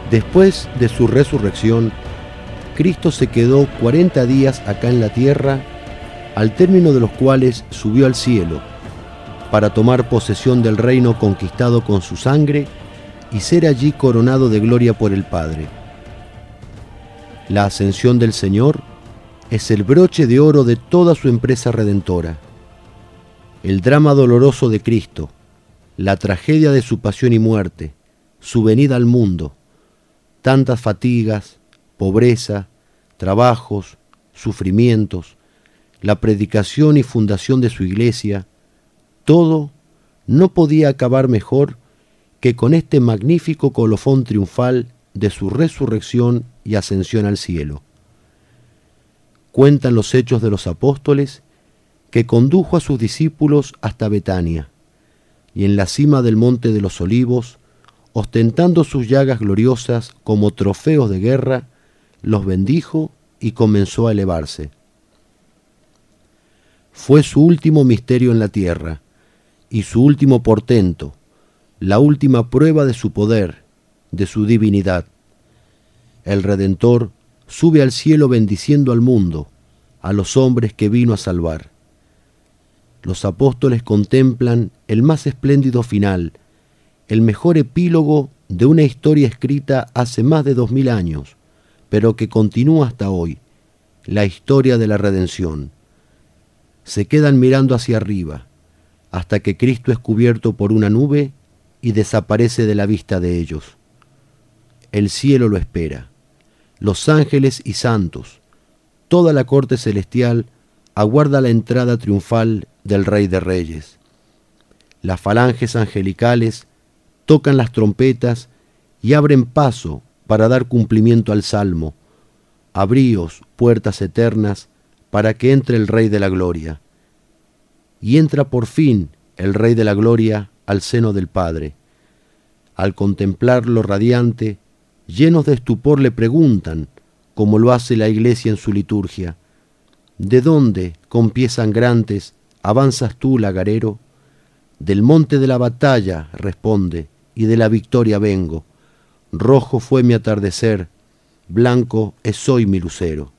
Después de su resurrección, Cristo se quedó 40 días acá en la tierra, al término de los cuales subió al cielo, para tomar posesión del reino conquistado con su sangre y ser allí coronado de gloria por el Padre. La ascensión del Señor es el broche de oro de toda su empresa redentora. El drama doloroso de Cristo, la tragedia de su pasión y muerte, su venida al mundo, tantas fatigas, pobreza, trabajos, sufrimientos, la predicación y fundación de su iglesia, todo no podía acabar mejor que con este magnífico colofón triunfal de su resurrección y ascensión al cielo. Cuentan los Hechos de los Apóstoles que condujo a sus discípulos hasta Betania, y en la cima del Monte de los Olivos, ostentando sus llagas gloriosas como trofeos de guerra, los bendijo y comenzó a elevarse. Fue su último misterio en la tierra, y su último portento, la última prueba de su poder, de su divinidad. El Redentor sube al cielo bendiciendo al mundo, a los hombres que vino a salvar. Los apóstoles contemplan el más espléndido final, el mejor epílogo de una historia escrita hace más de 2000 años, pero que continúa hasta hoy, la historia de la redención. Se quedan mirando hacia arriba, hasta que Cristo es cubierto por una nube y desaparece de la vista de ellos. El cielo lo espera. Los ángeles y santos, toda la corte celestial, aguarda la entrada triunfal del Rey de Reyes. Las falanges angelicales tocan las trompetas y abren paso para dar cumplimiento al salmo: abríos, puertas eternas, para que entre el Rey de la Gloria. Y entra por fin el Rey de la Gloria al seno del Padre. Al contemplarlo radiante, llenos de estupor le preguntan, como lo hace la Iglesia en su liturgia: ¿de dónde, con pies sangrantes, avanzas tú, lagarero? Del monte de la batalla, responde, y de la victoria vengo. Rojo fue mi atardecer, blanco es hoy mi lucero.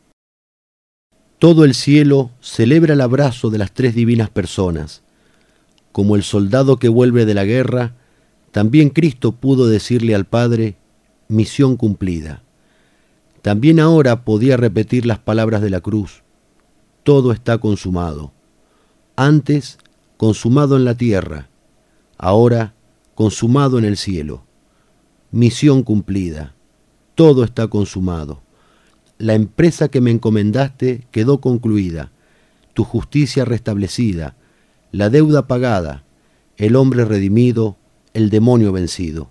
Todo el cielo celebra el abrazo de las tres divinas personas. Como el soldado que vuelve de la guerra, también Cristo pudo decirle al Padre: misión cumplida. También ahora podía repetir las palabras de la cruz: todo está consumado. Antes, consumado en la tierra; ahora, consumado en el cielo. Misión cumplida. Todo está consumado. La empresa que me encomendaste quedó concluida, tu justicia restablecida, la deuda pagada, el hombre redimido, el demonio vencido.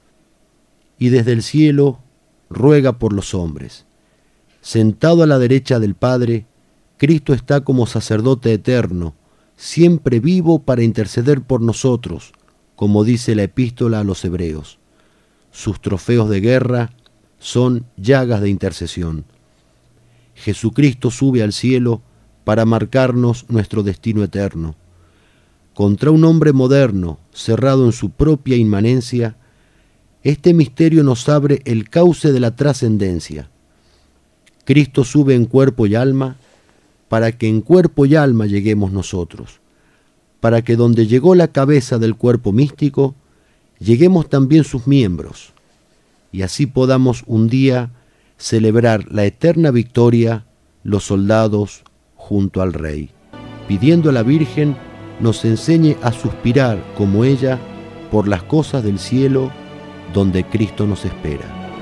Y desde el cielo ruega por los hombres. Sentado a la derecha del Padre, Cristo está como sacerdote eterno, siempre vivo para interceder por nosotros, como dice la epístola a los Hebreos. Sus trofeos de guerra son llagas de intercesión. Jesucristo sube al cielo para marcarnos nuestro destino eterno. Contra un hombre moderno, cerrado en su propia inmanencia, este misterio nos abre el cauce de la trascendencia. Cristo sube en cuerpo y alma para que en cuerpo y alma lleguemos nosotros, para que donde llegó la cabeza del cuerpo místico, lleguemos también sus miembros, y así podamos un día celebrar la eterna victoria, los soldados junto al Rey, pidiendo a la Virgen nos enseñe a suspirar como ella por las cosas del cielo donde Cristo nos espera.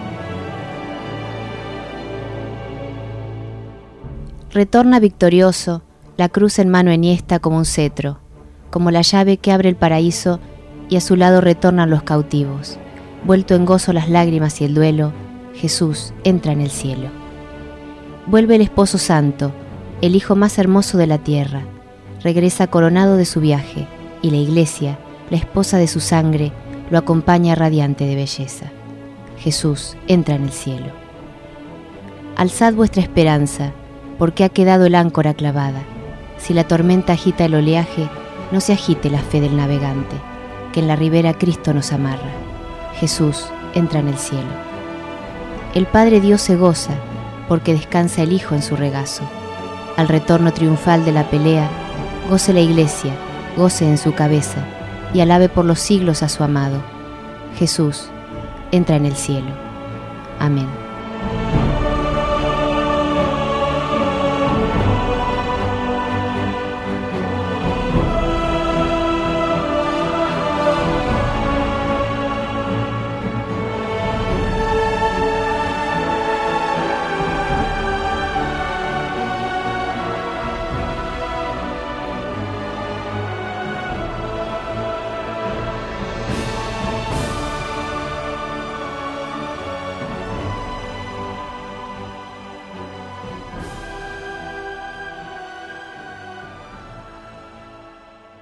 Retorna victorioso, la cruz en mano enhiesta como un cetro, como la llave que abre el paraíso, y a su lado retornan los cautivos. Vuelto en gozo las lágrimas y el duelo, Jesús entra en el cielo. Vuelve el esposo santo, el hijo más hermoso de la tierra. Regresa coronado de su viaje, y la iglesia, la esposa de su sangre, lo acompaña radiante de belleza. Jesús entra en el cielo. Alzad vuestra esperanza, porque ha quedado el áncora clavada. Si la tormenta agita el oleaje, no se agite la fe del navegante, que en la ribera Cristo nos amarra. Jesús entra en el cielo. El Padre Dios se goza, porque descansa el Hijo en su regazo. Al retorno triunfal de la pelea, goce la Iglesia, goce en su cabeza, y alabe por los siglos a su amado. Jesús entra en el cielo. Amén.